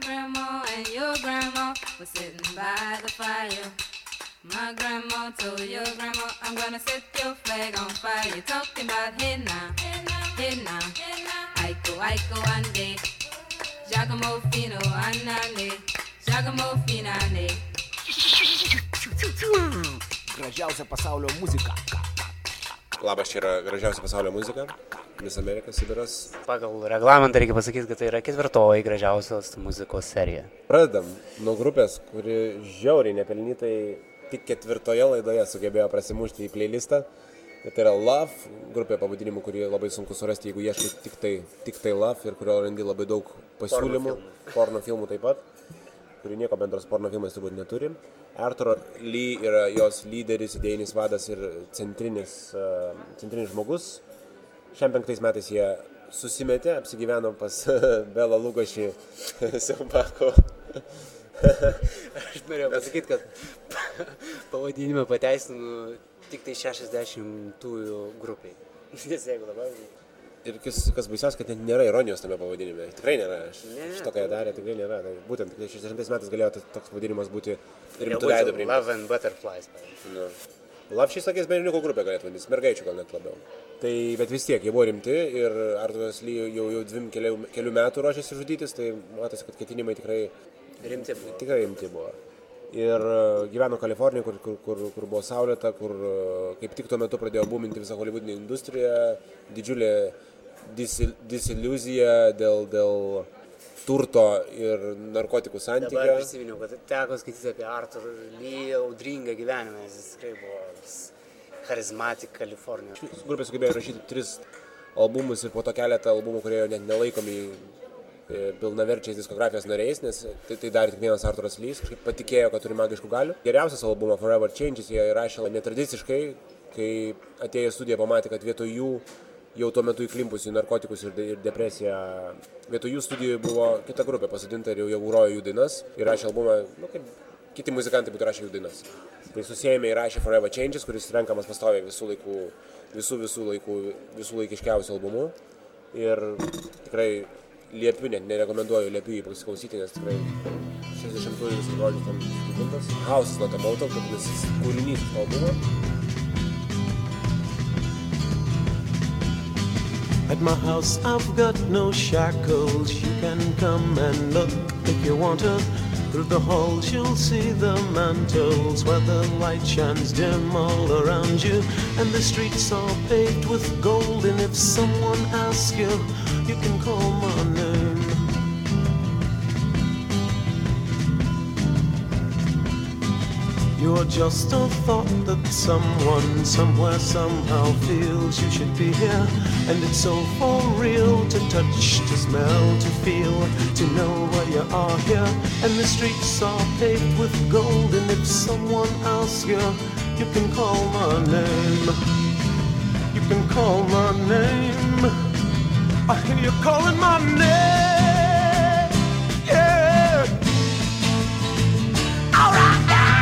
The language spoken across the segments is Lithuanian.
grandma and your grandma were sitting by the fire. My grandma told your grandma, I'm gonna set your flag on fire. You're talking about hey now, hey now, Aiko, Aiko, ande, Giacomo Fino, anane, Giacomo Finane. Gražiausia pasaulio muzika. Labas, čia yra gražiausia pasaulio muzika. Miss America, Sibiras. Pagal reglamentą reikia pasakyti, kad tai yra 4. gražiausios muzikos serija. Pradedam nuo grupės, kuri žiauriai nepelnytai tik 4. laidoje sugebėjo prasimušti į playlistą. Tai yra Love, grupė pavadinimu, kurį labai sunku surasti, jeigu ieškai tik tai Love ir kurio randi labai daug pasiūlymų. Porno filmų taip pat, kuri nieko bendro su porno filmais turbūt neturi. Arthur Lee yra jos lyderis, idėjinis vadas ir centrinis žmogus. Šiam 5 metais jie susimetė, apsigyveno pas Belą Lugošį Siaubako. Aš norėjau pasakyti, kad pavadinimą pateisinu tik tai 60-ųjų grupiai. Nes jeigu dabar... Ir kas baisiausia, kad nėra ironijos tame pavadinime. Tikrai nėra. Šito, ką jie darė, tikrai nėra. Tai būtent 60 metais galėjo toks pavadinimas būti rimtų veidų priimti. Love and Butterflies. No. Love šiais sakės berniukų grupė galėtų vadintis, mergaičių gal net labiau. Tai, bet vis tiek, jie buvo rimti ir Arturas Lee jau kelių metų ruošėsi žudytis, tai matosi, kad ketinimai tikrai rimti buvo. Ir gyveno Kalifornijoje, kur buvo saulėta, kur kaip tik tuo metu pradėjo būminti visą holivudinę industriją, didžiulė disiliuzija dėl turto ir narkotikų santykio. Dabar prisiminiau, kad teko skaityti apie Arthur Lee audringą gyvenimą, jis tikrai buvo charizmatic Kalifornijoje. Grupė sugebėjo rašyti 3 albumus ir po to keletą albumų, kurie net nelaikomi pilnaverčiais diskografijos nariais, nes tai darė tik vienas Arturas Lee, kažkaip patikėjo, kad turi magiškų galių. Geriausias albumą Forever Changes jie įrašė netradiciškai, kai atėjo į studiją pamatė, kad vietoj jų jau tuo metu įklimpusių į narkotikus ir depresiją, vietoj jų studijoje buvo kita grupė pasadinta ir jau grojo jų dainas. Įrašė albumą, kaip kiti muzikantai būtų rašę jų dainas. Tai susijėmė įrašė Forever Changes, kuris renkamas pastoviai visų laikiškiausių albumų. Ir tikrai liepiu, net nerekomenduoju liepiu jį pasiklausyti, nes tikrai 60-ųjų visų žodžių tam skubintas. House is not a motel, kad jis kūrinys albumo. At my house I've got no shackles. You can come and look if you want to. Through the halls you'll see the mantles where the light shines dim all around you. And the streets are paved with gold. And if someone asks you, you can call my name. You're just a thought that someone, somewhere, somehow feels you should be here. And it's so for real to touch, to smell, to feel, to know where you are here. And the streets are paved with gold. And if someone asks you, you can call my name. You can call my name. I hear you calling my name. Yeah. All right.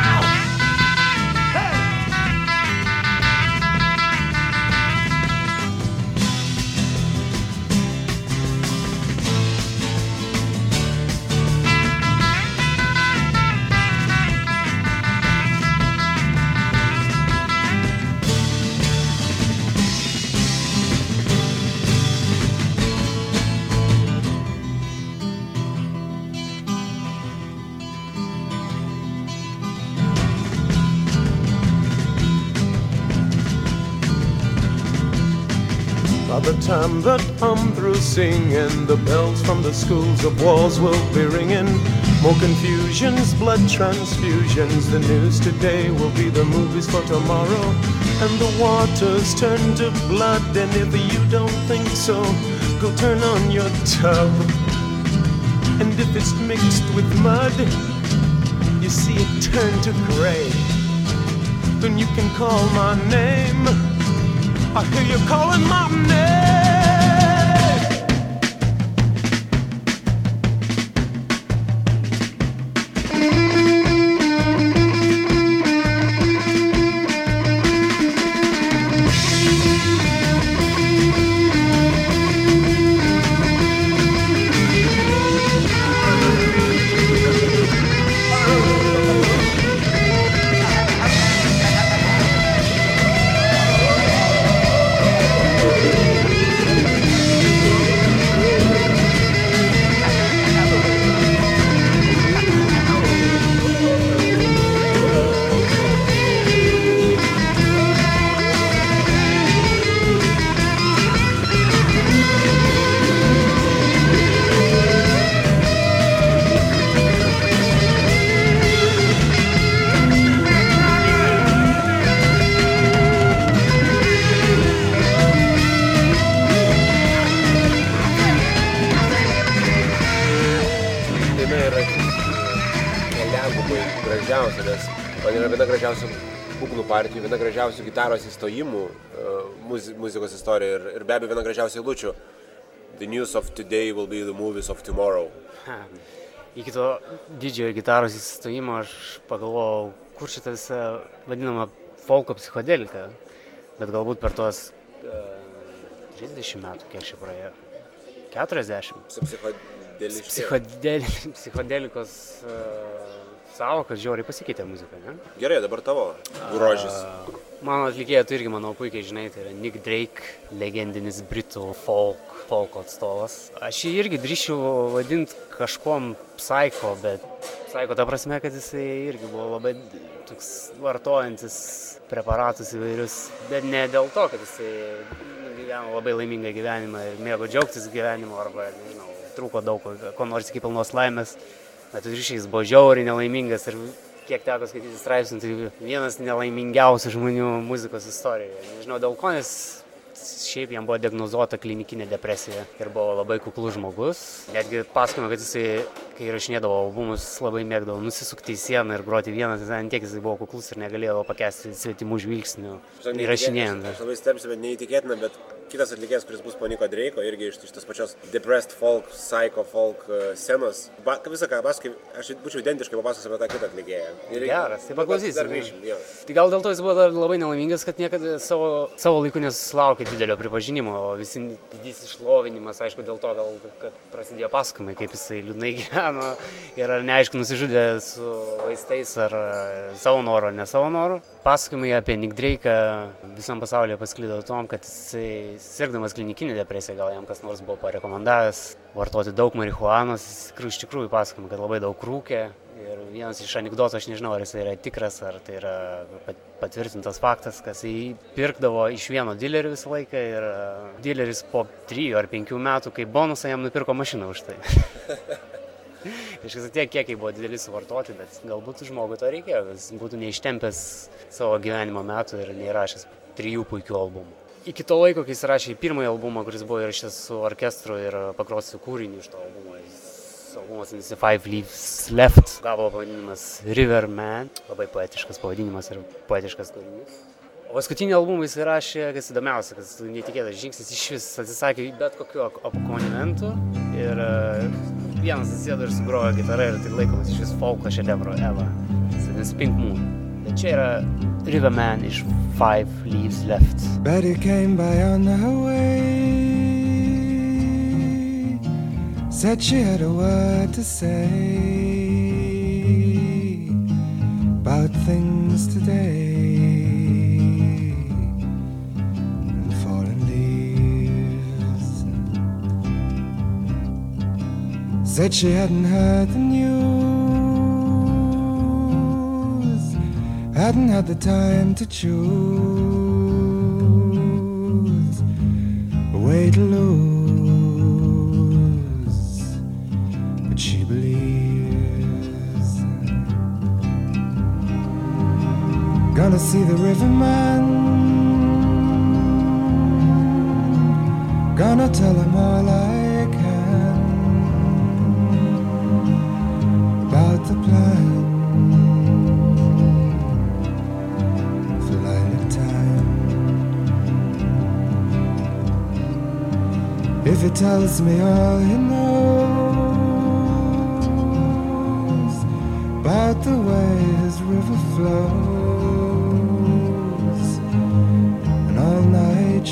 By the time that I'm through singing, the bells from the schools of wars will be ringing. More confusions, blood transfusions. The news today will be the movies for tomorrow. And the waters turn to blood. And if you don't think so, go turn on your tub. And if it's mixed with mud, you see it turn to gray. Then you can call my name. I hear you calling my name. yra viena gražiausių būgnų partijų, viena gražiausių gitaros įstojimų muzikos istorijoje ir be abejo viena gražiausių eilučių. The news of today will be the movies of tomorrow. Iki to didžiojo gitaros įstojimo aš pagalvojau, kur šitą visą vadinamą folko psichodelika, bet galbūt per tos 30 metų, kiek čia praėjo, 40. Psichodelikos sąvokas žiauriai pasikeitė muzika, ne? Gerai, dabar tavo grožis. Mano atlikėja, tu irgi, manau, puikiai žinai, tai yra Nick Drake, legendinis britų folk atstovas. Aš jį irgi drįsčiau vadinti kažkom psycho, bet psycho ta prasme, kad jisai irgi buvo labai toks vartojantis preparatus įvairius, bet ne dėl to, kad jisai gyveno labai laimingą gyvenimą ir mėgo džiaugtis gyvenimu arba, nežinau, trūko daug ko nors iki pilnos laimės, bet jis buvo žiauriai nelaimingas ir kiek teko skaityti straipsnių, tai vienas nelaimingiausių žmonių muzikos istorijoje. Nežinau dėl ko, nes šiaip jam buvo diagnozuota klinikinė depresija ir buvo labai kuklus žmogus. Netgi pasakojama, kad jisai, kai įrašinėdavo albumus, labai mėgdavo nusisukti į sieną ir groti vienas, ant tiek jisai buvo kuklus ir negalėjo pakęsti svetimų žvilgsnių įrašinėjant. Aš labai stebsiu, bet neįtikėtina, bet kitas atlikėjas, kuris bus po Nico Drake'o, irgi iš tos pačios depressed folk, psycho folk scenos. Visą ką pasakai, aš būčiau identiškai papasakos apie tą kitą atlikėją. Geras, tai paklausysim. Tai gal dėl to jis buvo dar labai nelaimingas, kad niekada savo laiku nesusilaukė didelio pripažinimo, o visi didysis šlovinimas, aišku, dėl to gal, kad prasidėjo pasakojimai, kaip jisai liūdnai gyveno ir neaišku nusižudė su vaistais ar savo noru ar ne savo noru. Pasakojimai apie Nick Drake'ą visam pasaulyje pasklido tom, kad jisai sirgdamas klinikinę depresiją, gal jam kas nors buvo parekomendavęs vartoti daug marihuanos, iš tikrųjų pasakojama, kad labai daug rūkė. Ir vienas iš anekdotų, aš nežinau, ar jis yra tikras, ar tai yra patvirtintas faktas, kad jis pirkdavo iš vieno dilerių visą laiką ir dileris po 3 ar 5 metų, kaip bonusą jam nupirko mašiną už tai. Iškas tiek, kiekiai buvo dideli suvartoti, bet galbūt žmogui to reikėjo, jis būtų neištempęs savo gyvenimo metų ir neįrašęs 3 puikių albumų. Iki to laiko, kai jis rašė pirmąjį albumą, kuris buvo įrašęs su orkestru ir pagrosiu kūrinį iš to albumo, albumas vadinasi Five Leaves Left, gavo pavadinimas River Man, labai poetiškas pavadinimas ir poetiškas kūrinys. O paskutinį albumą jis įrašė, kas įdomiausia, kas netikėtas žingsnis, iš vis atsisakė bet kokiu akompanimentu ir vienas atsisėdo ir sugrojo gitarą ir tai laikomas iš vis folko šedevro Eva, vadinasi Pink Moon. Bet čia yra River Man iš Five Leaves Left. Betty came by on her way, said she had a word to say about things today and fallen leaves. Said she hadn't heard the news, hadn't had the time to choose a way to lose. She believes. Gonna see the riverman, gonna tell him all I can about the plan for lilac time. If he tells me all he knows about the way his river flows and all-night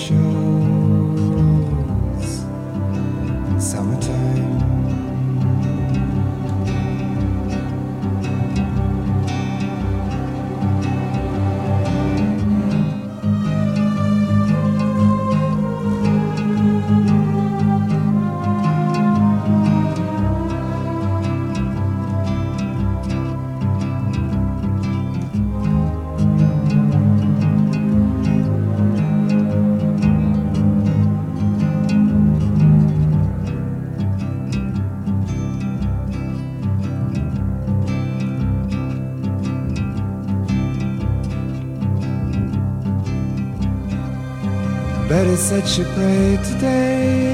shows in summertime. Betty said she prayed today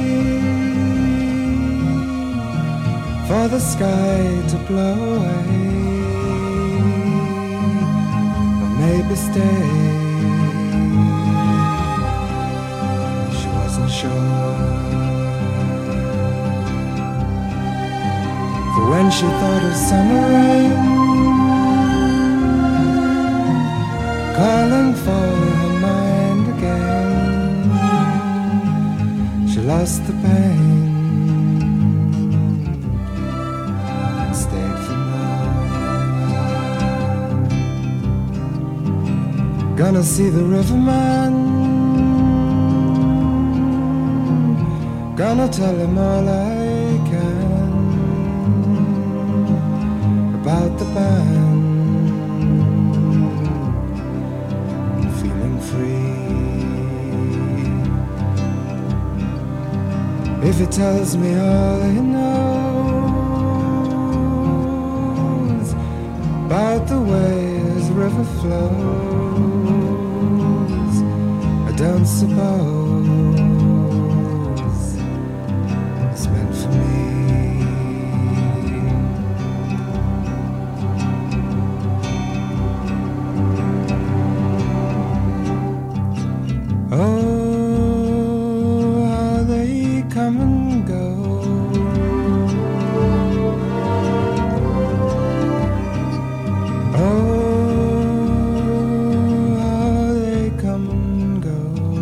for the sky to blow away baby stay? She wasn't sure. For when she thought of summer rain calling for her mind again, she lost the pain and stayed for more. Gonna see the riverman, gonna tell him all I can about the band, feeling free. If he tells me all he knows about the way his river flows, I don't suppose it's meant for me. Oh, how they come and go. Oh, how they come and go.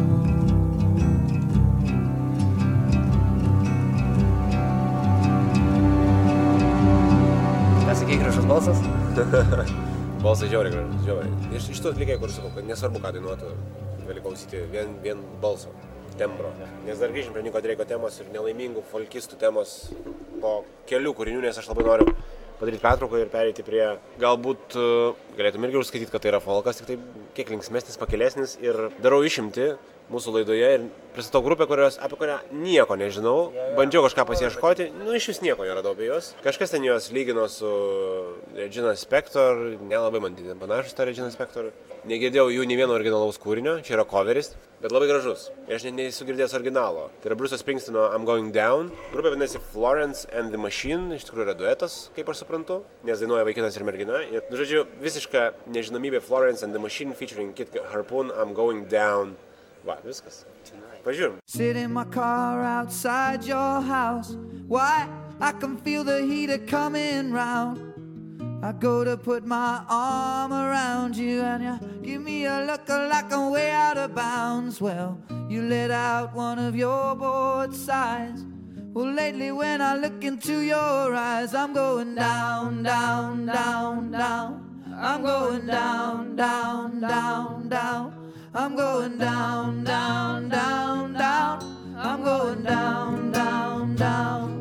Ką sakei, gražus balsas? Balsas žiauriai gražus, žiauriai. Iš tų atlikėjų, kur sakau, kad nesvarbu, ką dainuotų, gali klausyti vien balso, tembro. Nes dar grįžim prie Niko Dreiko temos ir nelaimingų folkistų temos po kelių kūrinių, nes aš labai noriu padaryti pertrauką ir pereiti prie, galbūt galėtum irgi užskaityti, kad tai yra folkas, tik tai kiek linksmesnis, pakilesnis, ir darau išimti mūsų laidoje ir pristatau grupę, apie kurią nieko nežinau, bandžiau kažką pasiieškoti, iš vis nieko neradau apie juos. Kažkas ten juos lygino su Regina Spektor, nelabai man panašus ta Regina Spektor. Negirdėjau jų nei vieno originalaus kūrinio, čia yra coveris, bet labai gražus. Ir aš nesu girdėjęs originalo. Tai yra Bruce'o Springsteeno I'm Going Down. Grupė vadinasi Florence and the Machine, iš tikrųjų yra duetas, kaip aš suprantu, nes dainuoja vaikinas ir mergina. Ir, žodžiu, visiška nežinomybė Florence and the Machine featuring Kid Harpoon, I'm Going Down. Va, viskas. Pažiūrim. Sit in my car outside your house. Why? I can feel the heater coming round. I go to put my arm around you and you give me a look like I'm way out of bounds. Well, you let out one of your bored sighs. Well, lately when I look into your eyes, I'm going down, down, down, down. I'm going down, down, down, down. I'm going down, down, down, down. I'm going down, down, down.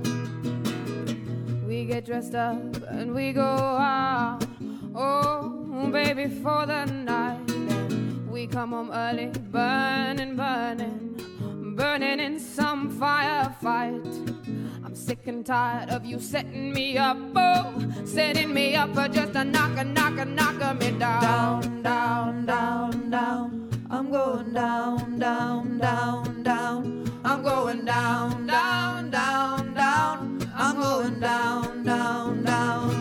We get dressed up and we go out. Oh, baby, for the night. And we come home early, burning, burning, burning in some firefight. I'm sick and tired of you setting me up, oh, setting me up for just a knocker me down, down, down, down. I'm going down, down, down, down. I'm going down, down, down, down. I'm going down, down, down.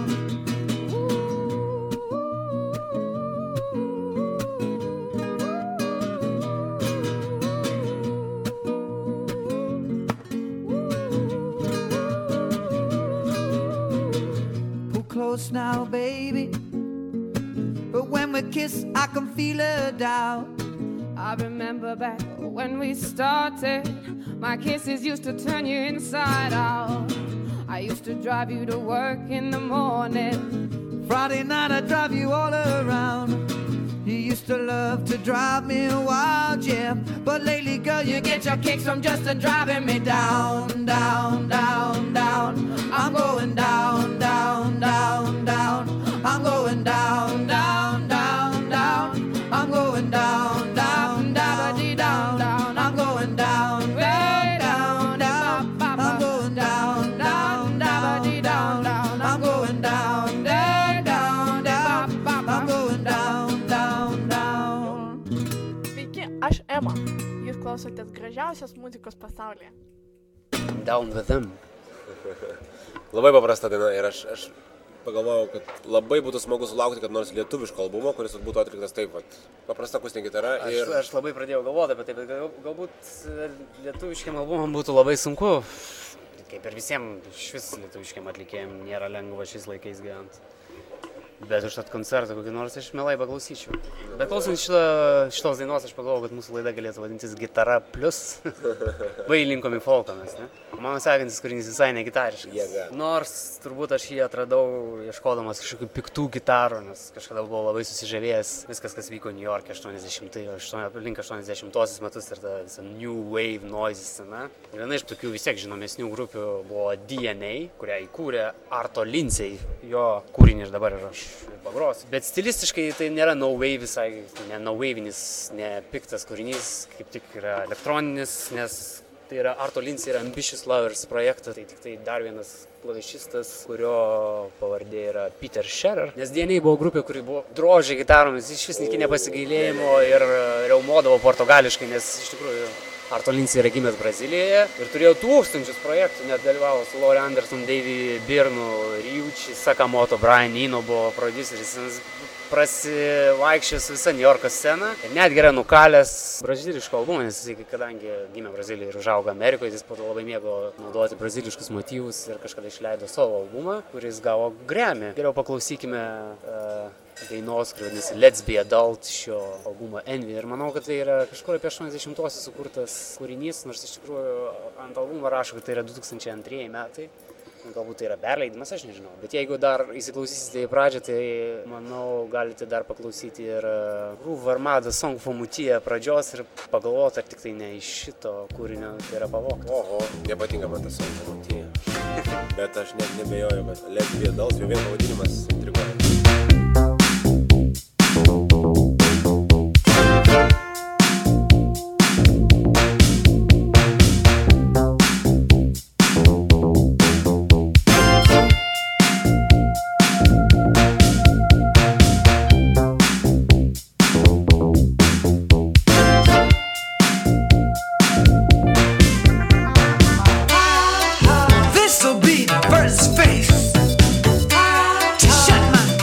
Pull close now, baby. But when we kiss, I can feel a doubt. I remember back when we started, my kisses used to turn you inside out. I used to drive you to work in the morning. Friday night I'd drive you all around. You used to love to drive me wild, yeah. But lately, girl, you get your kicks from just driving me down, down, down, down. I'm going down, down, down, down. I'm going down, down, down, down. I'm going down, down, down, down, down. I'm going down, way down, down. I'm going down, down, down, down, down. I'm going down, down, down, down. I'm going down, down, down. Sveiki, aš Ema. Jūs klausotės gražiausios muzikos pasaulyje. Down with them. Labai paprasta daina ir aš pagalvojau, kad labai būtų smagu sulaukti, kad nors lietuviško albumo, kuris būtų atliktas taip, paprasta akustinė gitara. Aš labai pradėjau galvoti apie tai, bet galbūt lietuviškiam albumam būtų labai sunku. Kaip ir visiems šis lietuviškiam atlikėjim nėra lengva šiais laikais gyventi. Bet už tą koncertą kokį nors aš mielai paklausyčiau. Bet klausant šitos dainos, aš pagalvojau, kad mūsų laida galėtų vadintis Gitara Plus. Vai linkom į folką mes, ne? Mano sekantis kūrinys visai ne gitariškas. Nors turbūt aš jį atradau ieškodamas kažkokių piktų gitarų, nes kažkada buvau labai susižavėjęs viskas, kas vyko New York'e link 80-osius metus ir ta New Wave noise scena. Viena iš tokių vis tiek žinomesnių grupių buvo DNA, kurią įkūrė Arto Lindsay. Jo kūrinį ir dabar ir aš pagrosiu. Bet stilistiškai tai nėra no wave visai, ne no wave-inis, ne piktas kūrinys, kaip tik yra elektroninis, nes tai yra Arto Lindsay yra Ambitious Lovers projektas, tai tik tai dar vienas klavišistas, kurio pavardė yra Peter Scherer. Nes DNA buvo grupė, kuri buvo drožė gitaromis, iš vis iki nepasigailėjimo ir reumodavo portugališkai, nes iš tikrųjų Arto Lindsay yra gimęs Brazilijoje ir turėjo tūkstančius projektų, net dalyvavo su Laurie Anderson, Davey Byrnu, Ryuichi Sakamoto, Brian Eno buvo prodiuseris, prasivaikščios visą New Yorko sceną ir netgi yra nukalęs braziliško albumą, nes jis, kadangi gimė Brazilijoje ir užaugo Amerikoje, jis po to labai mėgo naudoti braziliškus motyvus ir kažkada išleido savo albumą, kuris gavo Grammy. Geriau paklausykime dainos, kuri vadinasi Let's Be Adult šio albumo Envy. Ir manau, kad tai yra kažkur apie 80-osius sukurtas kūrinys, nors iš tikrųjų ant albumo rašo, kad tai yra 2002 metai. Galbūt tai yra perleidimas, aš nežinau. Bet jeigu dar įsiklausysite į pradžią, tai manau, galite dar paklausyti ir Groove Armada Song for Mutia pradžios ir pagalvoti, ar tik tai ne iš šito kūrinio tai yra pavogta. Oho, nepatinka man tas Song for Mutia. Bet aš net nebejoju, kad Let's Be Adult, jau vien pavadinimas intriguoja. This'll be the first face to shut my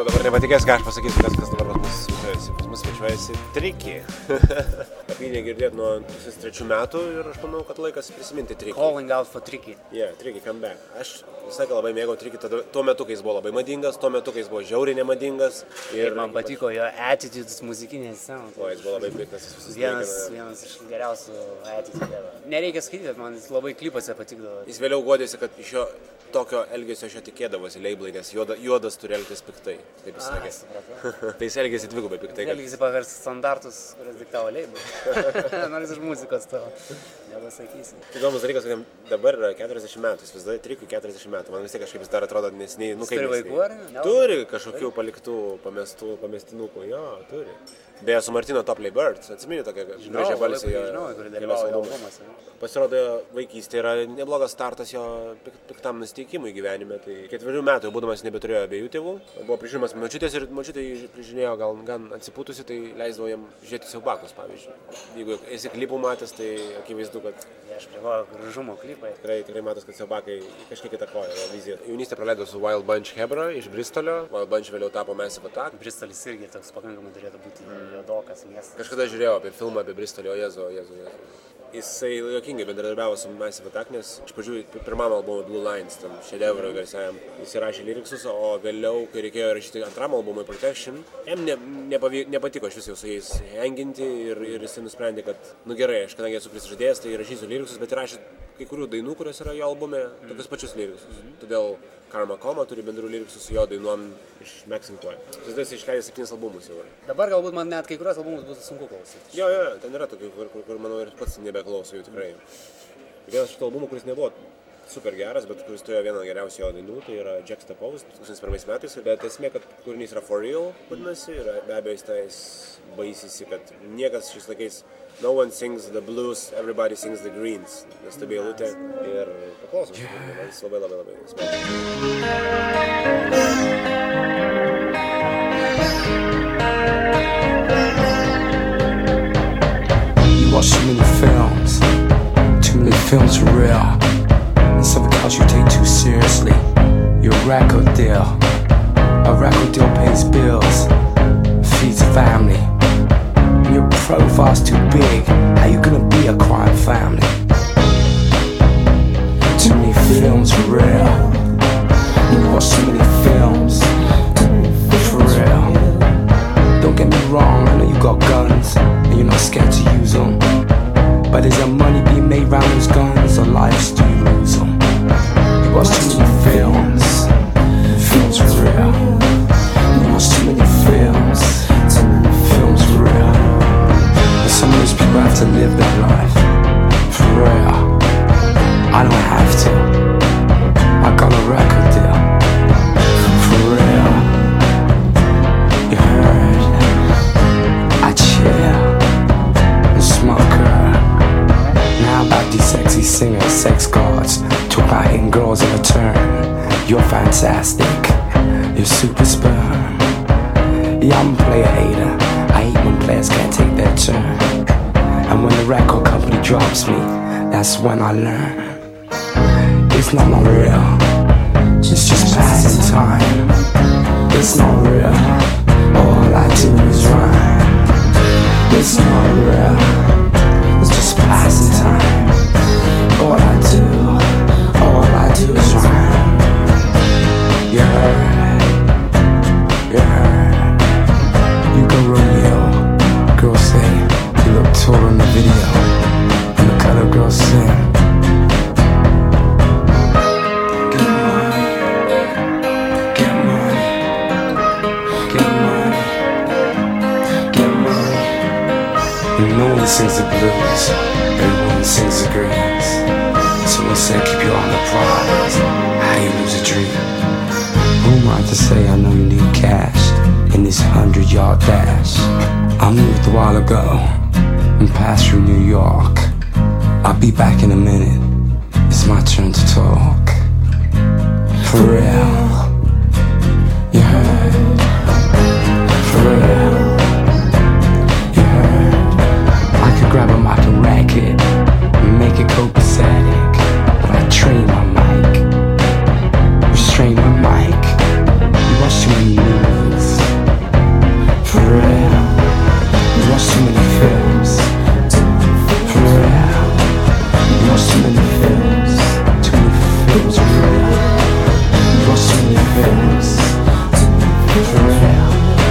tu dabar nepatikės, ką aš pasakysiu, kas dabar pas mus svečiuojasi Tricky. Apie jį negirdėt nuo 2003 metų ir aš manau, kad laikas prisiminti Tricky. Calling out for Tricky. Yeah, Tricky, come back. Aš visai labai mėgau Tricky tuo metu, kai jis buvo labai madingas, tuo metu, kai jis buvo žiauriai nemadingas. Ir man patiko jo attitudes muzikinės scenos. O, jis buvo labai piktas, jis visus Vienas iš geriausių attitude. Nereikia skaityti, man jis labai klipose patikdavo. Jis vėliau godėsi, kad iš jo tokio elgesio aš jo tikėdavosi leiblai, nes juodas turi elgtis piktai, taip jis sakė. Tai jis elgėsi dvigubai piktai. Elgėsi pagal standartus, kurias diktavo leiblai. Nors iš muzikos tavo. Nepasakysi. Įdomus dalykas, kad dabar yra 40 metų, jis vis dar Tricky 40 metų. Man vis tiek kažkaip jis dar atrodo nesiniai. Jis turi vaikų, ar ne? Turi kažkokių paliktų, pamestinukų, jo, turi. Beje, su Martino Topley Birds, atsimeni tokia gražia balsė jo kelios albumas. Pasirodo, vaikystė yra neblogas startas jo piktam nusiteikimui gyvenime. Tai 4 metų jau būdamas nebeturėjo abiejų tėvų. Buvo prižiūrimas močiutės ir močiutė jį prižiūrėjo gan atsipūtusi, tai leisdavo jam žiūrėti siaubakus, pavyzdžiui. Jeigu esi klipų matęs, tai akivaizdu, kad... Aš privoju gražumo klipai. Tikrai matos, kad siaubakai kažkiek įtakoja viziją. Jaunystę praleido su Wild Bunch Hebra iš Bristolio. Wild Bunch vėliau tapo Massive Attack. Bristolis irgi toks pakankamai turėtų būti juodokas miestas. Kažkada žiūrėjau apie filmą apie Bristolį, o Jėzu. Jisai juokingai bendradarbiavo su Massive Attack, nes iš pradžių pirmam albumui Blue Lines, tam šedevrui garsiajam, jis įrašė lyriksus, o vėliau, kai reikėjo rašyti antram albumui Protection, jam nepatiko iš vis jau su jais henginti ir jisai nusprendė, kad, gerai, aš kadangi esu prisižadėjęs, tai rašysiu lyriksus, bet įrašė kai kurių dainų, kurios yra jo albume, tokius pačius lyriksus. Todėl Karma Coma turi bendrų lyriksus su jo dainuom iš Maxim Toy. Jis išleidė 7 albumus jau. Dabar galbūt man net kai kurios albumus bus sunku klausyti. Jo, ten yra tokių, kur manau ir pats nebeklauso jų tikrai. Vienas iš tų albumų, kuris nebuvo super geras, bet kuris turėjo vieną geriausių jo dainų, tai yra Juxtaposed 2001 metais, bet esmė, kad kūrinys yra For Real, vadinasi, ir be abejo jis baisisi, kad niekas šiais laikais no one sings the blues, everybody sings the greens. Nuostabi eilutė ir paklausom. Jis labai smagu. You watch too many films. Too many films for real. And something else you take too seriously. Your record deal. A record deal pays bills, feeds a family. Your profile's too big, how you gonna be a crime family? Too many films for real. You watch too many films for real. Don't get me wrong, I know you got guns and you're not scared to use them. But is there money being made round those guns, or lives do you lose them? You watch too many films for real. You watch too many films for real. Some of those people have to live their life, for real. I don't have to, I got a record deal, for real. You heard, I chill, and smoke her. Now about these sexy singers, sex gods, talk about hitting girls in return. You're fantastic, you're super sperm. Yeah, I'm a player hater, I hate when players can't take their turn. And when the record company drops me, that's when I learn. It's not real, it's just passing time. It's not real, all I do is rhyme. It's not real, it's just passing time. All I do is rhyme. You heard, you go Romeo, girl say you look tall in the video, and the color girl sing. Get money, get money, get money, get money. And no one sings the blues, everyone sings the greens. Someone said keep your eye on the prize, how do you lose a dream? Who am I to say I know you need cash in this 100-yard dash? I moved a while ago and passed through New York. I'll be back in a minute, it's my turn to talk. For real, you heard? For real, you heard? I could grab a mic and rack it and make it copacetic, but I train my mic, restrain my mic. You watch too many movies, for real.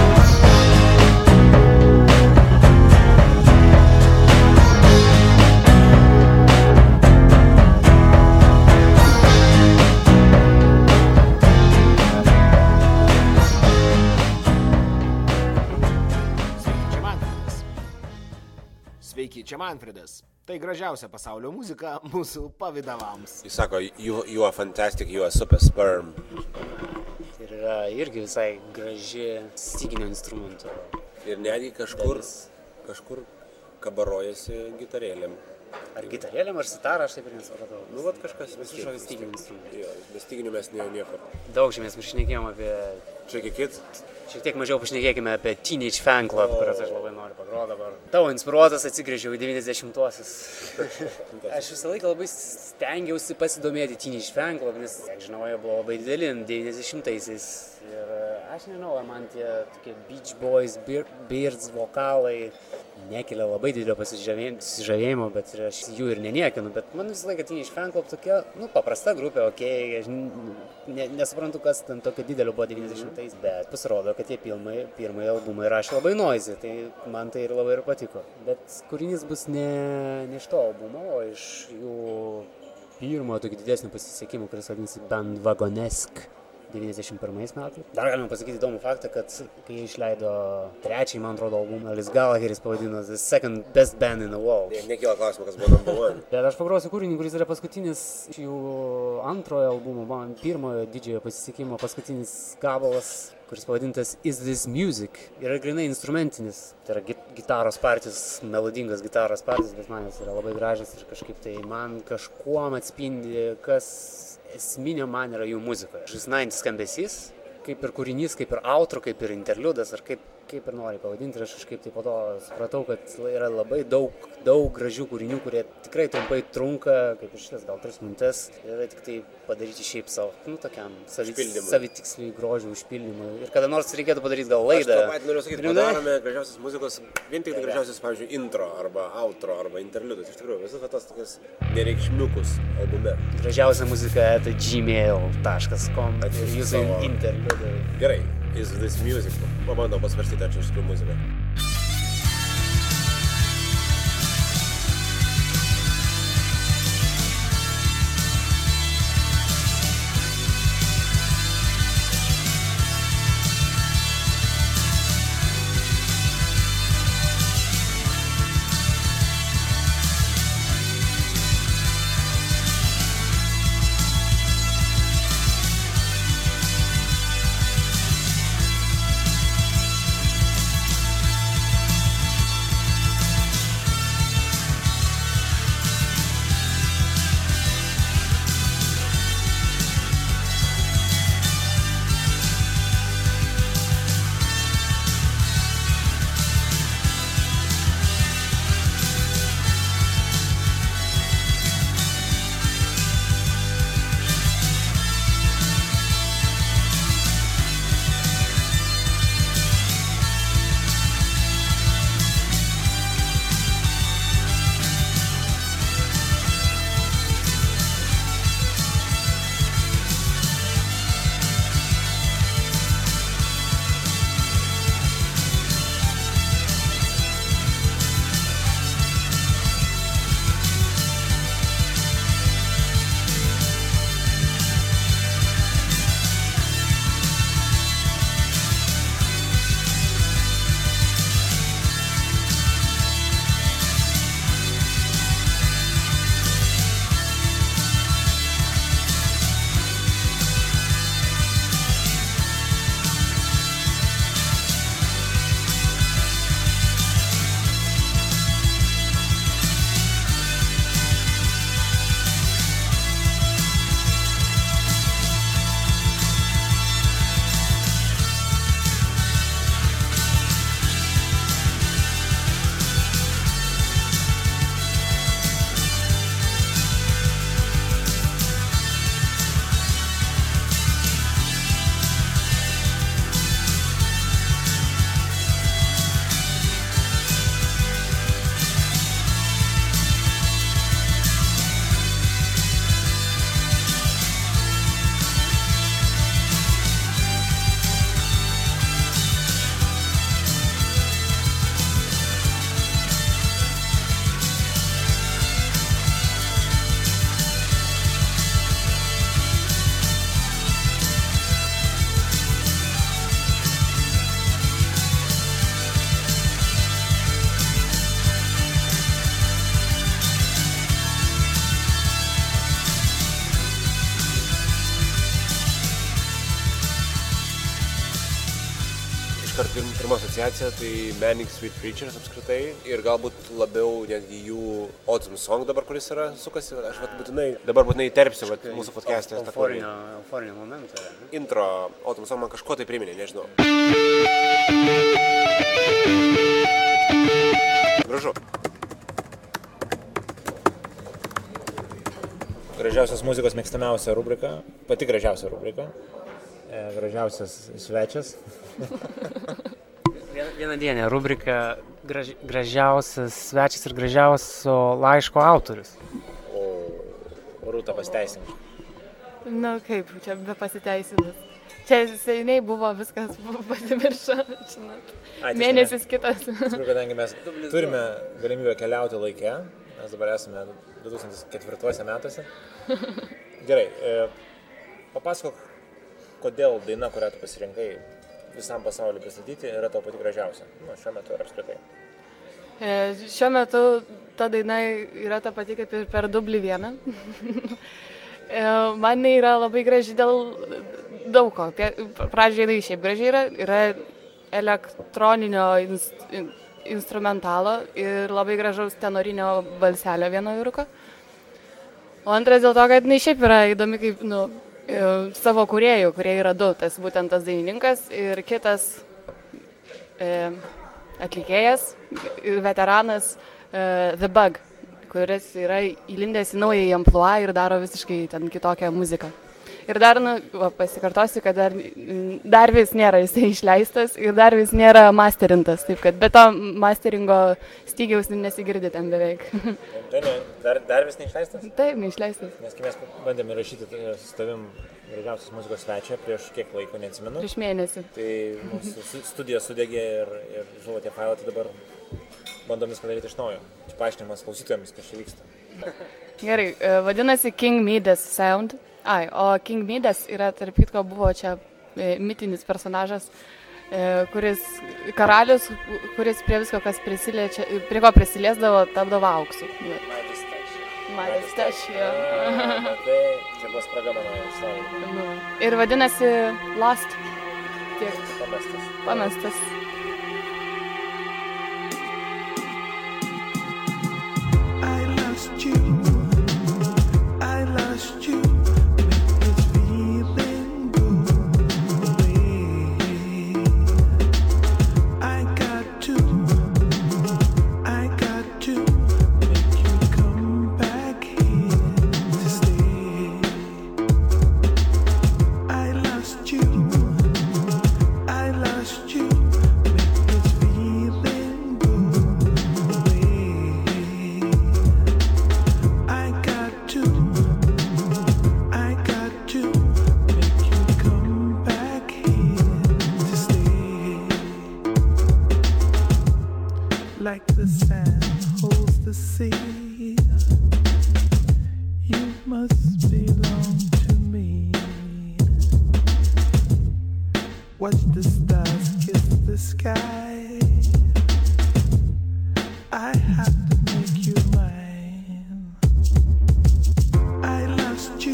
Sveiki, čia Manfredas. Tai gražiausia pasaulio muzika mūsų pavydavams. Jis sako, you are fantastic, you are super sperm. Ir yra irgi visai graži styginio instrumento. Ir netgi kažkur kabarojasi gitarėlėm. Ar gitarėlėm, ar sitarą, aš taip ir nesupratau. Nu, vat kažkas Kažkokius styginių instrumentų. Jo, be styginių mes niekur. Daug čia mes pašnekėjom apie... Tricky Kid. Šiek tiek mažiau pašnekėkime apie Teenage Fan Club, kurios aš labai noriu pagroti dabar. Tavo inspiruotas atsigręžiau į 90-uosius. Aš visą laiką labai stengiausi pasidomėti Teenage Fan Club, nes, žinau, jie buvo labai dideli 90-aisiais. Ir aš nežinau, ar man tie tokie Beach Boys, Beards vokalai nekelia labai didelio pasižavėjimo, bet aš jų ir neniekinu. Bet man visą laiką Teenage Fan Club tokia, paprasta grupė, okei, aš nesuprantu, kas ten tokio didelio buvo 90-ais, bet pasirodo, kad tie pirmąjį albumai rašė labai noisy, tai man tai ir labai ir patiko. Bet kūrinys bus ne iš to albumo, o iš jų pirmojo tokio didesnio pasisekimo, kuris vadinasi Bandwagonesk 91 metais. Dar galima pasakyti įdomų faktą, kad kai jie išleido trečiąjį, man atrodo, albumą, Liz Gallagheris pavadino The Second Best Band in the World. Nekyla klausimą, kas buvo number one. Bet aš pagrosiu kūrinį, kuris yra paskutinis jų antrojo albumo, man pirmojo didžiojo pasisekimo paskutinis gabalas, kuris pavadintas Is This Music. Yra grinai instrumentinis, tai yra gitaros partijos, melodingas gitaros partijos, bet man jis yra labai gražas ir kažkaip tai man kažkuom atspindi, kas esminio man yra jų muzikoje. Šis 90s skambesys, kaip ir kūrinys, kaip ir outro, kaip ir interliudas, ar kaip ir nori pavadinti. Ir aš kažkaip tai po to supratau, kad yra labai daug gražių kūrinių, kurie tikrai trumpai trunka, kaip ir šitas, gal 3 minutės. Ir tik tai padaryti šiaip savo, tokiam savitiksliui grožių užpildymui. Ir kada nors reikėtų padaryti gal laidą. Aš to pat noriu sakyti, padarome gražiausias muzikos, vien tik gražiausias, pavyzdžiui, intro, arba outro, arba interliudas. Iš tikrųjų, visas tas tokias nereikšmiukus albume. Gražiausia muzika @gmail.com ir jūsų interliudai. Gerai, Is This Music? Pabandau pasvarstyti, ar čia iš tikrųjų muzika. pirma asociacija, tai Manic Street Preachers apskritai ir galbūt labiau netgi jų Autumn Song dabar, kuris yra sukasi. Aš būtinai įterpsiu mūsų podcast'e. Euforinio momento. Intro Autumn Song man kažko tai priminė, nežinau. Gražu. Gražiausios muzikos mėgstamiausia rubrika, pati gražiausia rubrika. Gražiausias svečias. Vienadienė rubrika gražiausias svečias ir gražiausio laiško autorius. O Rūta pasiteisink. Na kaip, čia be pasiteisinas. Čia seniai buvo viskas pasimiršo, žinot. Mėnesis kitas. Kadangi mes turime galimybę keliauti laike, mes dabar esame 2004 metuose. Gerai, papasakok, kodėl daina, kurią tu pasirinkai visam pasauliu pristatyti, yra tau pati gražiausia. Šiuo metu ir apskritai. Šiuo metu ta daina yra ta pati kaip ir per Dublį 1. Man yra labai graži dėl daug ko. Pradžioje jinai šiaip gražiai yra elektroninio instrumentalo ir labai gražaus tenorinio balselio vieno vyruko. O antras dėl to, kad jinai šiaip yra įdomi kaip, savo kūrėjų, kurie yra du, tas būtent tas dainininkas ir kitas atlikėjas ir veteranas The Bug, kuris yra įlindęs į naująjį amplua ir daro visiškai ten kitokią muziką. Ir dar, pasikartosiu, kad dar vis nėra jisai išleistas ir dar vis nėra masterintas, taip kad be to masteringo stygiaus nesigirdi ten beveik. Tai ne, dar vis neišleistas? Taip, neišleistas. Nes kai mes bandėme rašyti su tavim gražiausios muzikos svečią prieš kiek laiko, neatsimenu. Prieš mėnesį. Tai mūsų studija sudegė ir žuvo tie failai, tai dabar bandom viską daryti iš naujo. Čia paaiškinimas klausytojams, kas čia vyksta. Gerai, vadinasi King Midas Sound. O King Midas yra, tarp kitko, buvo čia mitinis personažas, karalius, kuris prie visko, kas prie ko prisiliesdavo, tapdavo auksu. Midas Touch, jo. Tai čia buvo spraga mano istorija. Ir vadinasi Lost. Pamestas. I lost you. Like the sand holds the sea, you must belong to me. Watch the stars kiss the sky, I have to make you mine. I lost you.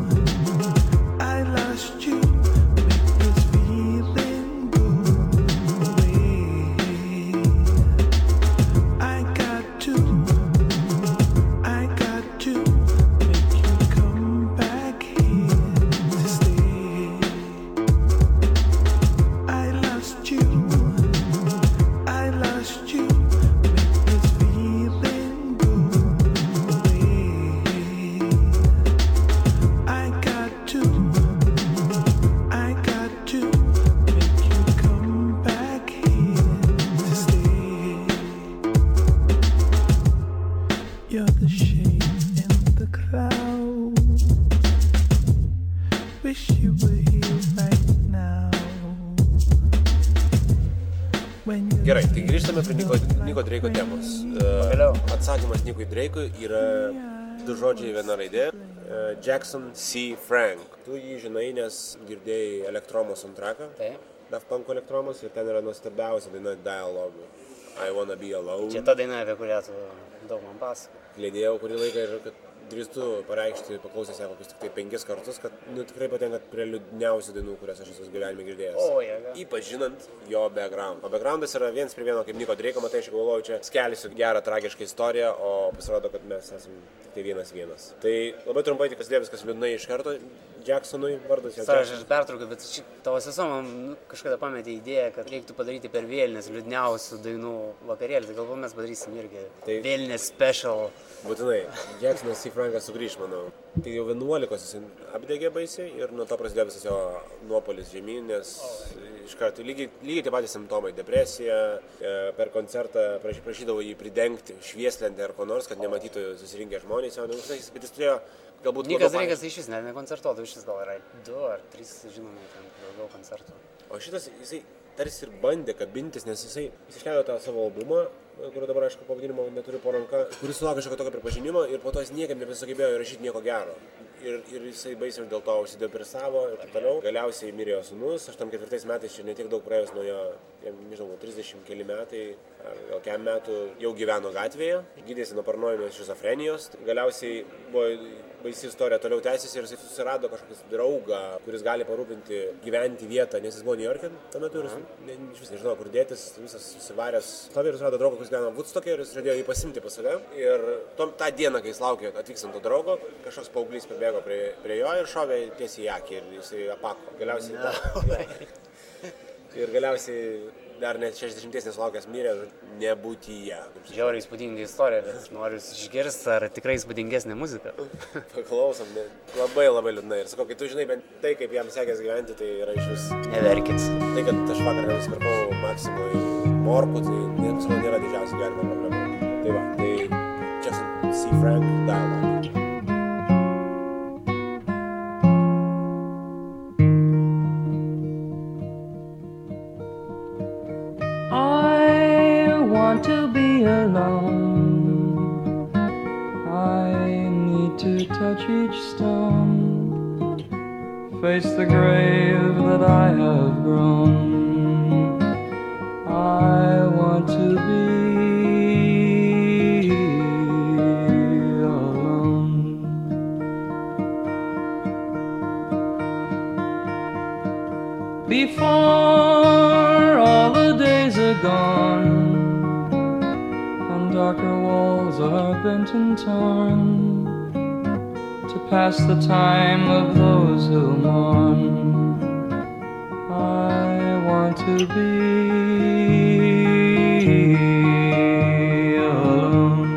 Gerai, tai grįžtame prie Niko Dreiko temos. Atsakymas Nikui Dreikui yra du žodžiai, viena raidė. Jackson C. Frank. Tu jį žinai, nes girdėjai Elektromos soundtracką. Daft Punk Elektromos ir ten yra nuostabiausia daina Dialogue. I Wanna Be Alone. Čia ta daina, apie kurią tu daug man pasakoji. Lydėjau kurį laiką ir kad drįstu pareikšti, paklausęs ją kokius tik tai 5 kartus, kad tikrai patenka prie liūdniausių dainų, kurias aš esu gyvenime girdėjęs. Ypač žinant jo background. O backgroundas yra viens prie vieno, kaip Niko Dreiko, matai, aš galvoju, čia skelsiu gerą, tragišką istoriją, o pasirodo, kad mes esame tik tai vienas. Tai labai trumpai tik prasidėjo viskas liūdnai iš karto. Jacksonui vardas. Aš pertraukiu, bet tavo sesuo man kažkada pametė idėją, kad reiktų padaryti per vėlinės liūdniausių dainų vakarėlį. Tai galbūt mes padarysim irgi vėlinės special. Būtinai. Jacksonas C. Frankas sugrįž, manau. Tai jau 11 jis apdegė baisiai ir nuo to prasidėjo visas jo nuopolis žemyn, nes iš karto lygiai tie patys simptomai. Depresija, per koncertą prašydavo jį pridengti švieslentę ar ko nors, kad nematytų susirinkę žmonės. Bet jis turėjo galbūt... Nikas Dreikas iš vis nekoncertuotų, iš vis gal yra 2 ar 3, žinoma, daugiau koncertų. O šitas, jisai tarsi ir bandė kabintis, nes jis išleido tą savo albumą, kurio dabar, aišku, pavadinimo neturiu po ranka, kuris sulaukė kažkokio tokio pripažinimo ir po to jis niekam nebesugebėjo įrašyti nieko gero. Ir jisai baisiai dėl to užsidepresavo ir taip toliau. Galiausiai mirė jo sūnus, 84 metais, čia ne tiek daug praėjus nuo jo, nežinau, 30 keli metai, ar gal kem metų jau gyveno gatvėje, gydėsi nuo paranoidinės šizofrenijos. Galiausiai buvo baisi istorija toliau tęsiasi ir jisai susirado kažkokį draugą, kuris gali parūpinti gyventi vietą, nes jis buvo New York'e tuo metu ir iš vis nežinau, kur dėtis, visas susivaręs. Ir jis rado draugą, kuris gyveno Woodstock'e ir jis žadėjo jį pasimti pas save. Ir tą dieną, kai jis laukė atvykstant to draugo, kažkoks paauglys pabėgo prie jo ir šovė tiesiai į akį ir jisai apako. Galiausiai dar net 60 nesulaukęs mirė nebūtyje. Žiauriai įspūdinga istorija, bet noriu išgirsti, ar tikrai įspūdingesnė muzika. Paklausom, labai liūdna. Ir sakau, kai tu žinai bent tai, kaip jam sekės gyventi, tai yra iš vis... Neverkit. Tai, kad aš vakar nusipirkau Maksimui morkų, tai nėra didžiausia gyvenimo problema. Tai va, tai Jackson C. Frank Dialogue. To be alone, I need to touch each stone, face the grave that I have grown. I want to be alone. Before all the days are gone, darker walls are bent and torn, to pass the time of those who mourn. I want to be alone.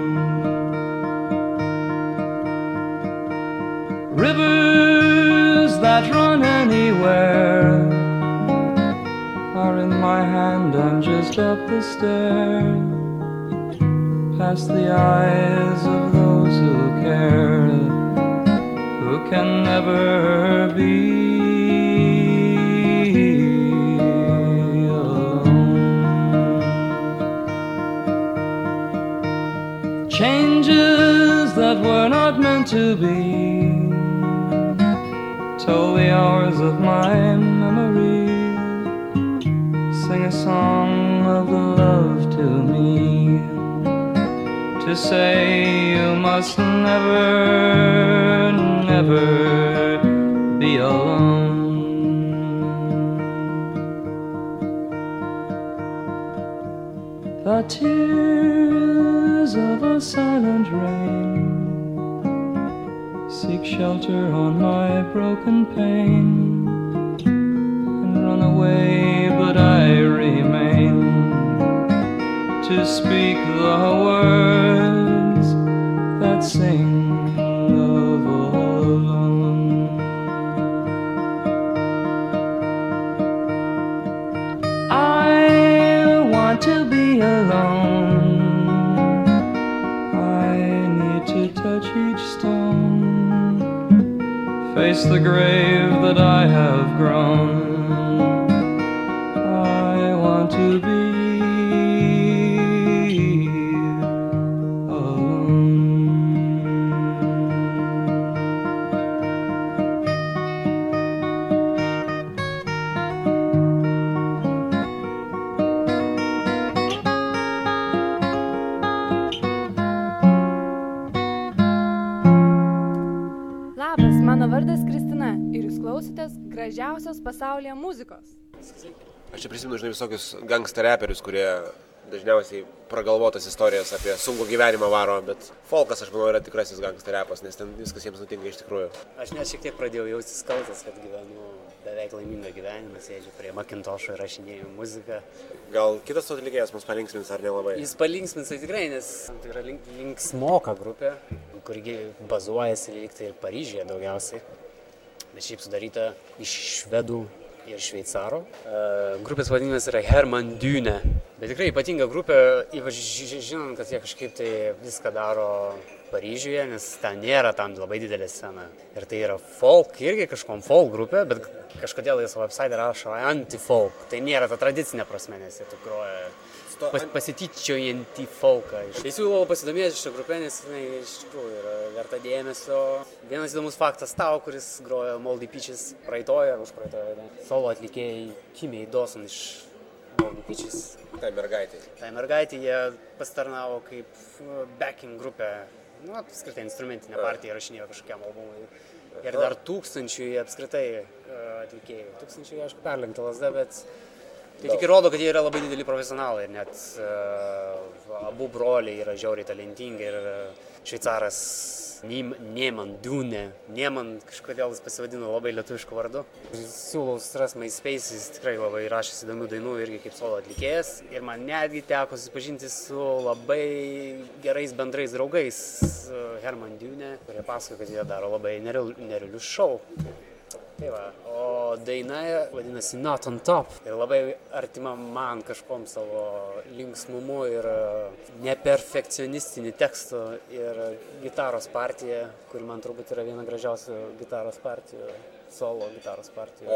Rivers that run anywhere are in my hand, I'm just up the stair, past the eyes of those who care, who can never be alone. Changes that were not meant to be toll the hours of my memory, sing a song of love to me, to say you must never, never be alone. The tears of a silent rain seek shelter on my broken pane and run away, but I remain to speak the words that sing of alone. I want to be alone. I need to touch each stone, face the grave that I have grown. I want to be vardas Kristina ir jūs klausotės gražiausios pasaulyje muzikos. Aš čia prisimenu, žinai, visokius gangster reperius, kurie dažniausiai pragalvotas istorijas apie sunkų gyvenimą varo, bet folkas, aš manau, yra tikrasis gangster repas, nes ten viskas jiems nutinka iš tikrųjų. Aš net šiek tiek pradėjau jaustis kaltas, kad gyvenu beveik laimingą gyvenimą, sėdžiu prie Macintosh'o ir rašinėjau muziką. Gal kitas atlikėjas mus palinksmins ar nelabai? Jis palinksmins tai tikrai, nes tam tikra linksmoka grupė, kuri bazuojasi lyg tai ir Paryžiuje daugiausiai, bet šiaip sudaryta iš švedų ir šveicaro. Grupės vadinimas yra Hermann Düne. Bet tikrai ypatinga grupė, ypač žinant, kad jie kažkaip tai viską daro Paryžiuje, nes ten nėra tam labai didelė scena. Ir tai yra folk, irgi kažkom folk grupė, bet kažkodėl jie savo website rašo anti-folk. Tai nėra ta tradicinė prasme, nes jie taip groja pasityčiojantį folką. Tai siūlau pasidomėti šitą grupę, nes iš tikrųjų yra verta dėmesio. Vienas įdomus faktas tau, kuris grojo Moldy Peaches praeitoje ar užpraeitoje. Solo atlikėjai Kimei Dawson iš Moldy Peaches. Tai mergaitė jie pasitarnavo kaip backing grupė. Apskritai instrumentinė partija rašinėjo kažkokiam albumui. Ir dar 1000 apskritai atlikėjai. 1000, aišku, perlenkta lazda, bet tai tik įrodo, kad jie yra labai dideli profesionalai ir net abu broliai yra žiauriai talentingi ir šveicaras Niemann Düne. Niemann kažkodėl jis pasivadino labai lietuvišku vardu. Siūlau susirasti MySpace, jis tikrai labai rašęs įdomių dainų irgi kaip solo atlikėjas ir man netgi teko susipažinti su labai gerais bendrais draugais Hermann Düne, kurie pasakoja, kad jie daro labai nerealius šou. Tai va, o daina vadinasi Not on Top ir labai artima man kažkom savo linksmumu ir neperfekcionistinį tekstą ir gitaros partija, kuri man turbūt yra viena gražiausių gitaros partijų, solo gitaros partijų.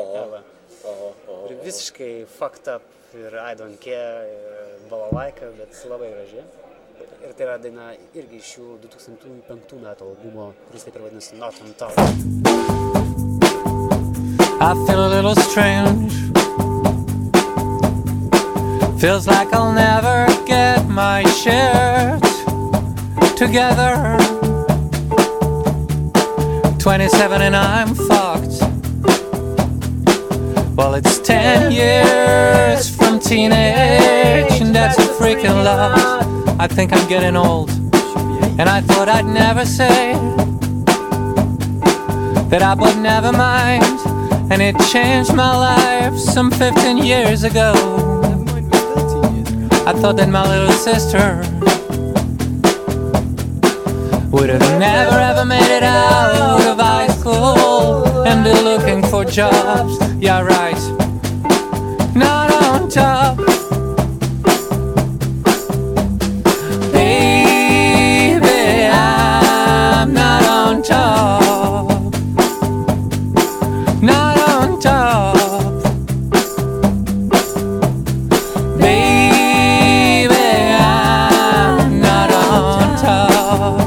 Ir visiškai fucked up ir I don't care, ir balalaika, bet labai graži. Ir tai yra daina irgi iš jų 2005 metų albumo, kuris taip ir vadinasi Not on Top. I feel a little strange. Feels like I'll never get my shit together. 27 and I'm fucked. Well, it's 10 years from teenage, and that's a freaking lot. I think I'm getting old, and I thought I'd never say that I would never mind. And it changed my life some 15 years ago. I thought that my little sister would have never ever made it out of high school and be looking for jobs. Yeah, right. Not on top. Baby, I'm not on top. Not on top. Baby, I'm not on top.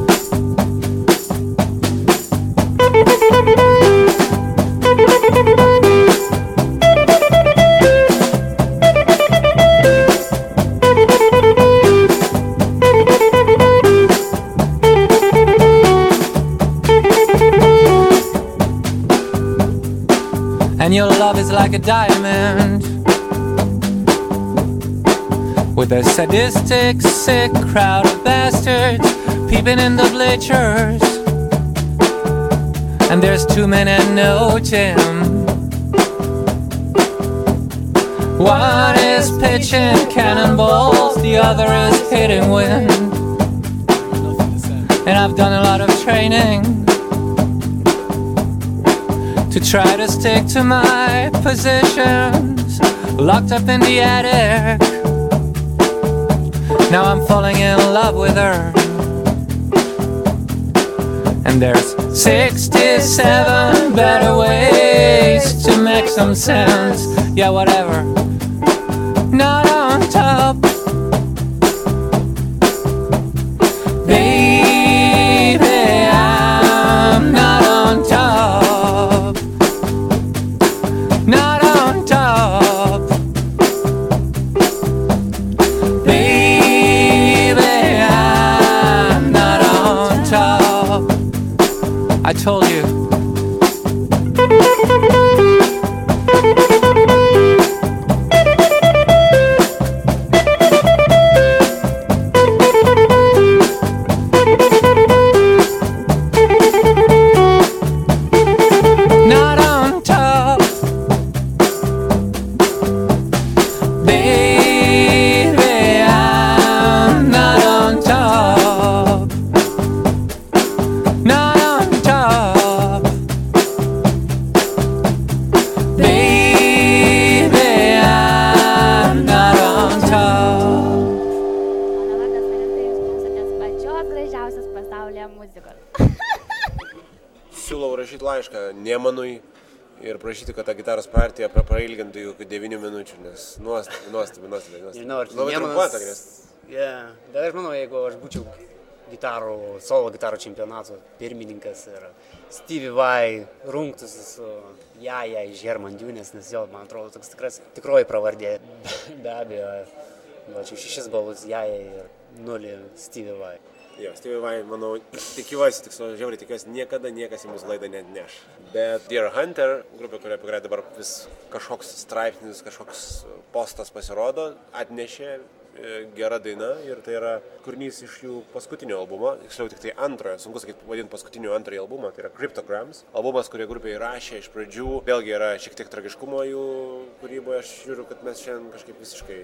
And your love is like a diamond with a sadistic, sick crowd of bastards peeping in the bleachers. And there's two men and no Jim. One is pitching cannonballs, the other is hitting wind. And I've done a lot of training to try to stick to my positions, locked up in the attic. Now I'm falling in love with her. And there's 67 better ways to make some sense. Yeah, whatever. Not on top. Baby, I'm not on top. Not on top. Baby, I'm not on top. I told you Siūlau rašyti laišką Nemanui ir prašyti, kad tą gitaros partiją prailgintų iki 9 minučių, nes nuostabi. Nežinau, ar labai trumpa ta grės. Bet aš manau, jeigu aš būčiau solo gitarų čempionato pirmininkas ir Stevie Vai rungtųsi su Jaja iš Herman Dunes, nes jo, man atrodo, toks tikroji pravardė. Be abejo, čia 6 balus Jaja ir 0 Stevie Vai. Jo, Stevie Vai, manau, tikiuosi, žiauriai tikiuosi, niekada niekas į mūsų laidą neatneš. Bet Deer Hunter, grupė, apie kurią dabar vis kažkoks straipsnis, kažkoks postas pasirodo, atnešė gera daina ir tai yra kūrinys iš jų paskutinio albumo, tiksliau tik tai antrojo, sunku sakyti vadinti paskutiniu antrąjį albumą, tai yra Cryptograms. Albumas, kurį grupė įrašė iš pradžių, vėlgi yra šiek tiek tragiškumo jų kūryboje, aš žiūriu, kad mes šiandien kažkaip visiškai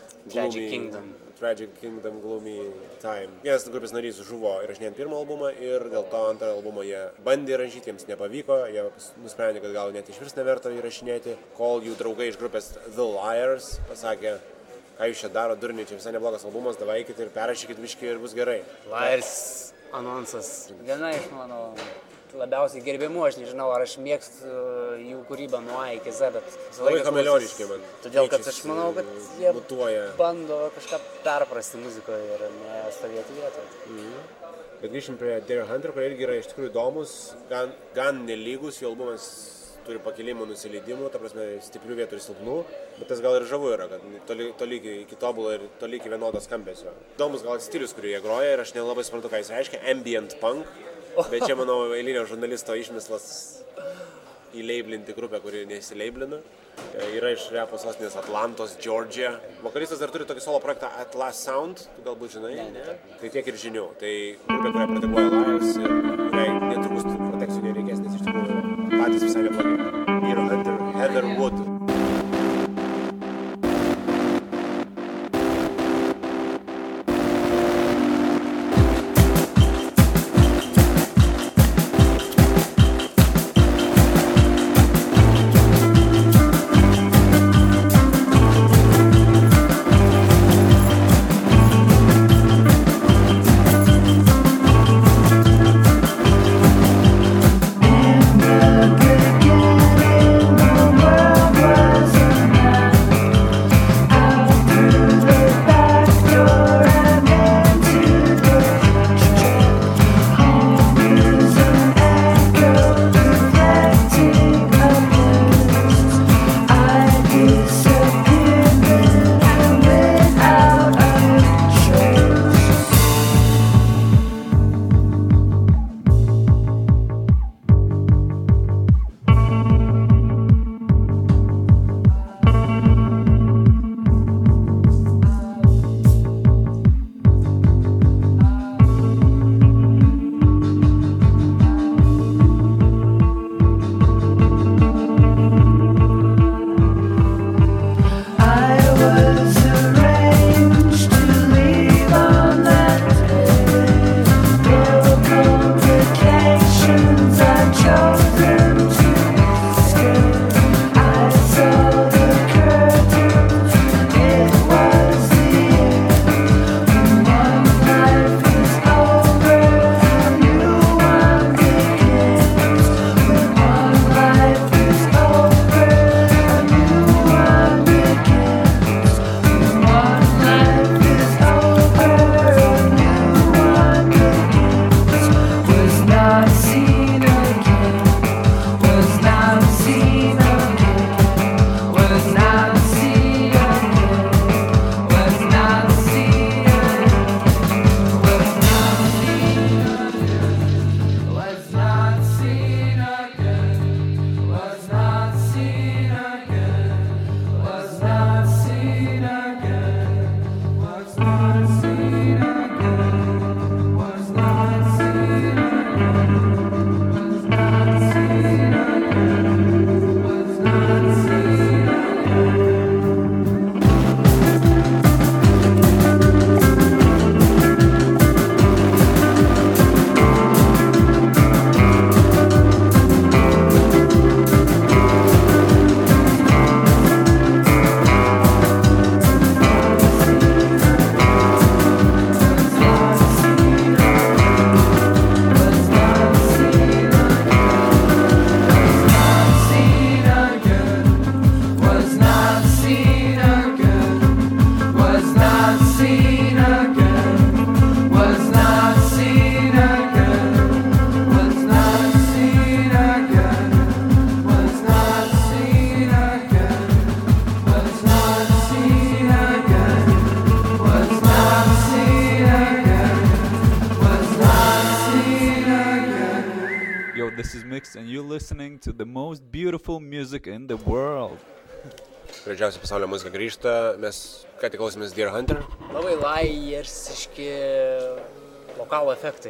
Tragic Kingdom, Gloomy Time. Vienas grupės narys žuvo įrašinėjant pirmą albumą ir dėl to antrą albumą jie bandė įrašyti, jiems nepavyko, jie nusprendė, kad gal net išvis neverta įrašinėti, kol jų draugai iš grupės The Liars pasakė, ką jūs čia daro, durniai, čia visai neblogas albumas, davaikit ir perrašykit viškį ir bus gerai. Liars anonsas. Viena iš mano labiausiai gerbiamų, aš nežinau, ar aš mėgstu jų kūrybą nuo A iki Z, bet... Labai chameleoniškai man. Todėl, kad aš manau, kad jie mutuoja. Bando kažką perprasti muzikoje ir nestovėti vietoje. Bet grįžim prie Deer Hunter, kurie irgi yra iš tikrųjų įdomus, gan nelygus, jų albumas turi pakilimų, nusileidimų, ta prasme, stiprių vietų ir silpnų, bet tas gal ir žavu yra, kad toli iki tobulo ir toli iki vienodo skambesio. Įdomus gal stilius, kurį jie groja ir aš nelabai suprantu, ką jis reiškia, ambient punk, bet čia, manau, eilinio žurnalisto išmislas įleiblinti grupę, kuri neįsileiblina. Yra iš repo sostinės Atlantos, Georgia. Vokalistas dar turi tokį solo projektą Atlas Sound, tu galbūt žinai, ne? Tai tiek ir žinių. Tai grupė, kurią proteguoja Liars ir kuriai netrukus protekcijų nereikės, nes iš tikrųjų patys visai neblogi. Deer Hunter, Heatherwood. Radio. This is Mix and you're listening to the most beautiful music in the world. Gražiausia pasaulio muzika grįžta, mes ką tik klausėmės Deer Hunter. Labai lajersiški vokalo efektai.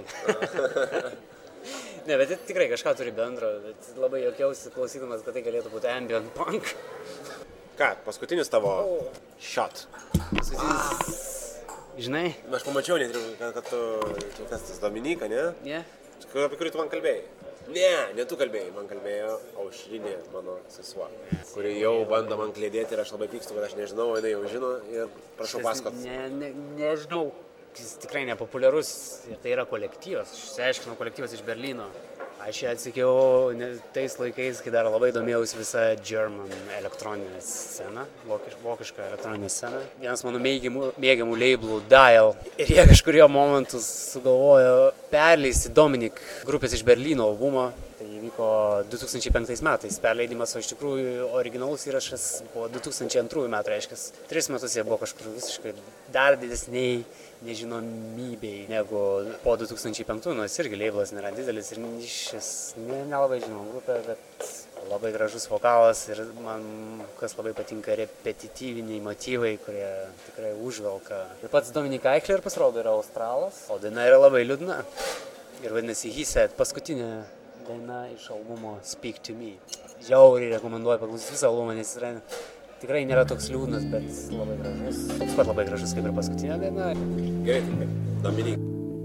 Ne, bet tikrai kažką turi bendro, bet labai juokiausi klausydamas, kad tai galėtų būti ambient punk. Ką, paskutinis tavo shot? Paskutinis, žinai? Aš pamačiau, kad tu, kas tas Dominika, ne? Ne. Apie kurį tu man kalbėjai? Ne tu kalbėjai, man kalbėjo Aušrinė, mano sesuo, kuri jau bando man klėdėti ir aš labai pykstu, kad aš nežinau, jinai jau žino ir prašau pasakot. Nežinau, jis tikrai nepopuliarus ir tai yra kolektyvas, aš išsiaiškinau kolektyvas iš Berlyno. Aš ją atsikėjau tais laikais, kai dar labai domėjausi visą German elektroninę sceną, vokišką elektroninę sceną. Vienas mano mėgiamų labelų Dial. Ir jie kažkurio momentu sugalvojo perleisti Dominik grupės iš Berlyno albumą. Tai įvyko 2005 metais perleidimas, o iš tikrųjų originalus įrašas po 2002 metų, reiškia 3 metus jie buvo kažkur visiškai dar didesniai nežinomybei negu po 2005, nors irgi labelas nėra didelis ir šis nelabai žinom grupė, bet labai gražus vokalas ir man kas labai patinka repetityviniai motyvai, kurie tikrai užvelka. Ir pats Dominik Eichler pasirodo yra australas, o daina yra labai liūdna ir vadinasi He Said, paskutinė daina iš albumo Speak to Me. Žiauriai rekomenduoju paklausyti visą albumą, nes yra tikrai nėra toks liūdnas, bet labai gražus. Toks pat labai gražus kaip ir paskutinė daina. Gerai, tai Dominik.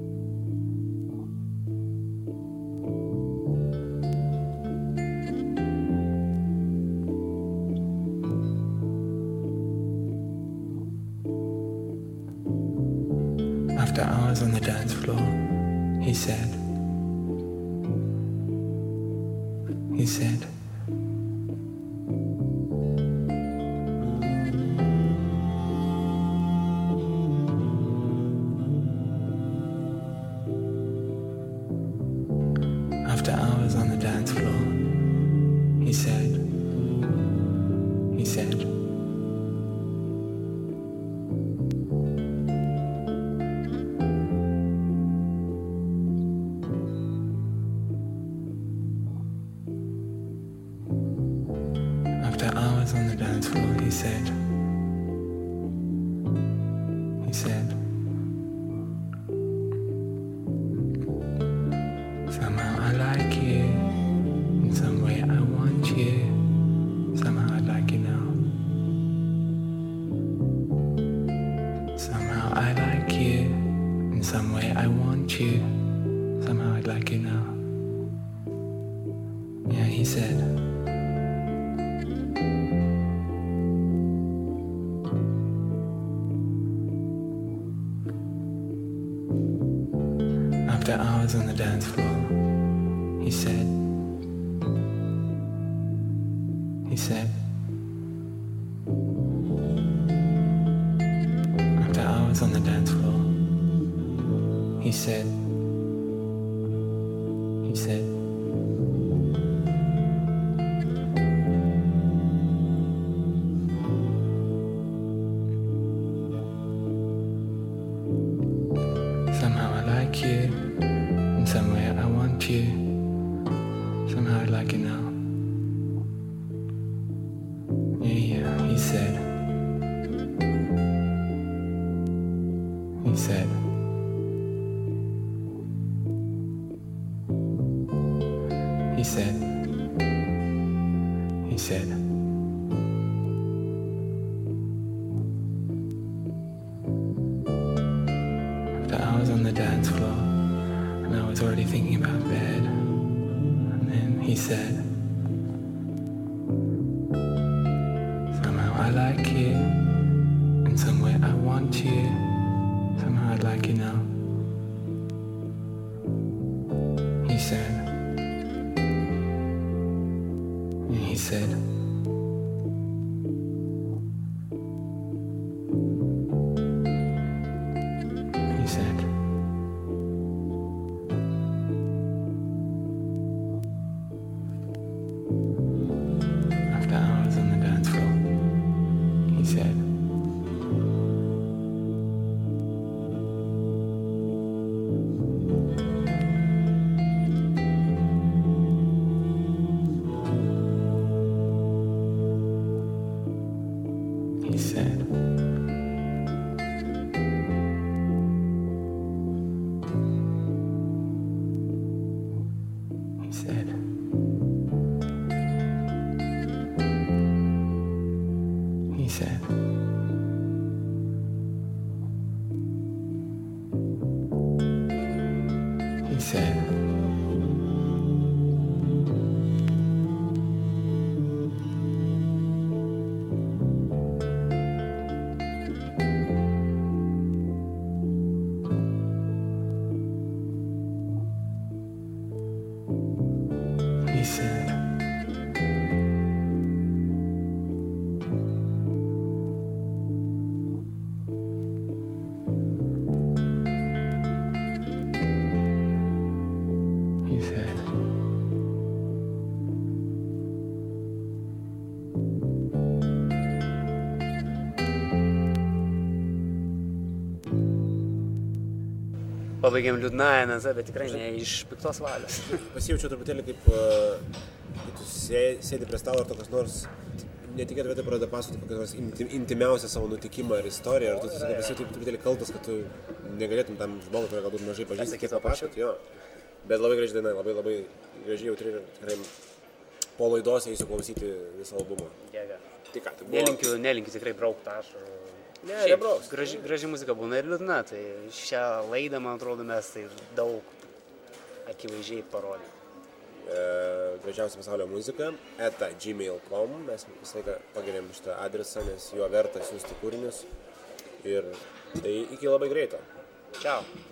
After hours on the dance floor, he said, after hours on the dance floor, he said, after hours on the dance floor, he said, somehow I like you, in some way I want you, somehow I like you now. Somehow I like you, in some way I want you, somehow I like you now. Yeah, he said. After hours on the dance floor, he said, after hours on the dance floor, he said, somehow I like you, in some way I want you, somehow I like you now. Yeah, he said, after hours on the dance floor, and I was already thinking about bed, and then he said, somehow I like you, in some way I want you, somehow I like you now. He said, after hours on the dance floor, he said, He said, Pabaigėm liūdnąją nazą, bet tikrai ne iš piktos valios. Pasijaučiau truputėlį kaip, kai tu sėdi prie stalo ir tokios nors netikėtai vietoj pradeda pasakoti kokią nors intimiausią savo nutikimą ar istoriją, ir tu pasijauti truputėlį kaltas, kad tu negalėtum tam žmogui, kurio galbūt mažai pažįsti, kaip papasakoti. Jo. Bet labai graži daina, labai gražiai jautri ir tikrai po laidos eisiu klausyti visą albumą. Jėga. Tai ką, tai buvo... Nelinkiu tikrai braukt ašarų. Ne, nebrauks. Graži muzika būna ir liūdna, tai šią laidą, man atrodo, mes tai daug akivaizdžiai parodėm. Gražiausia pasaulio muzika @gmail.com. Mes visą laiką pagiriam šitą adresą, nes juo verta siųsti kūrinius. Ir tai iki labai greito. Čiau.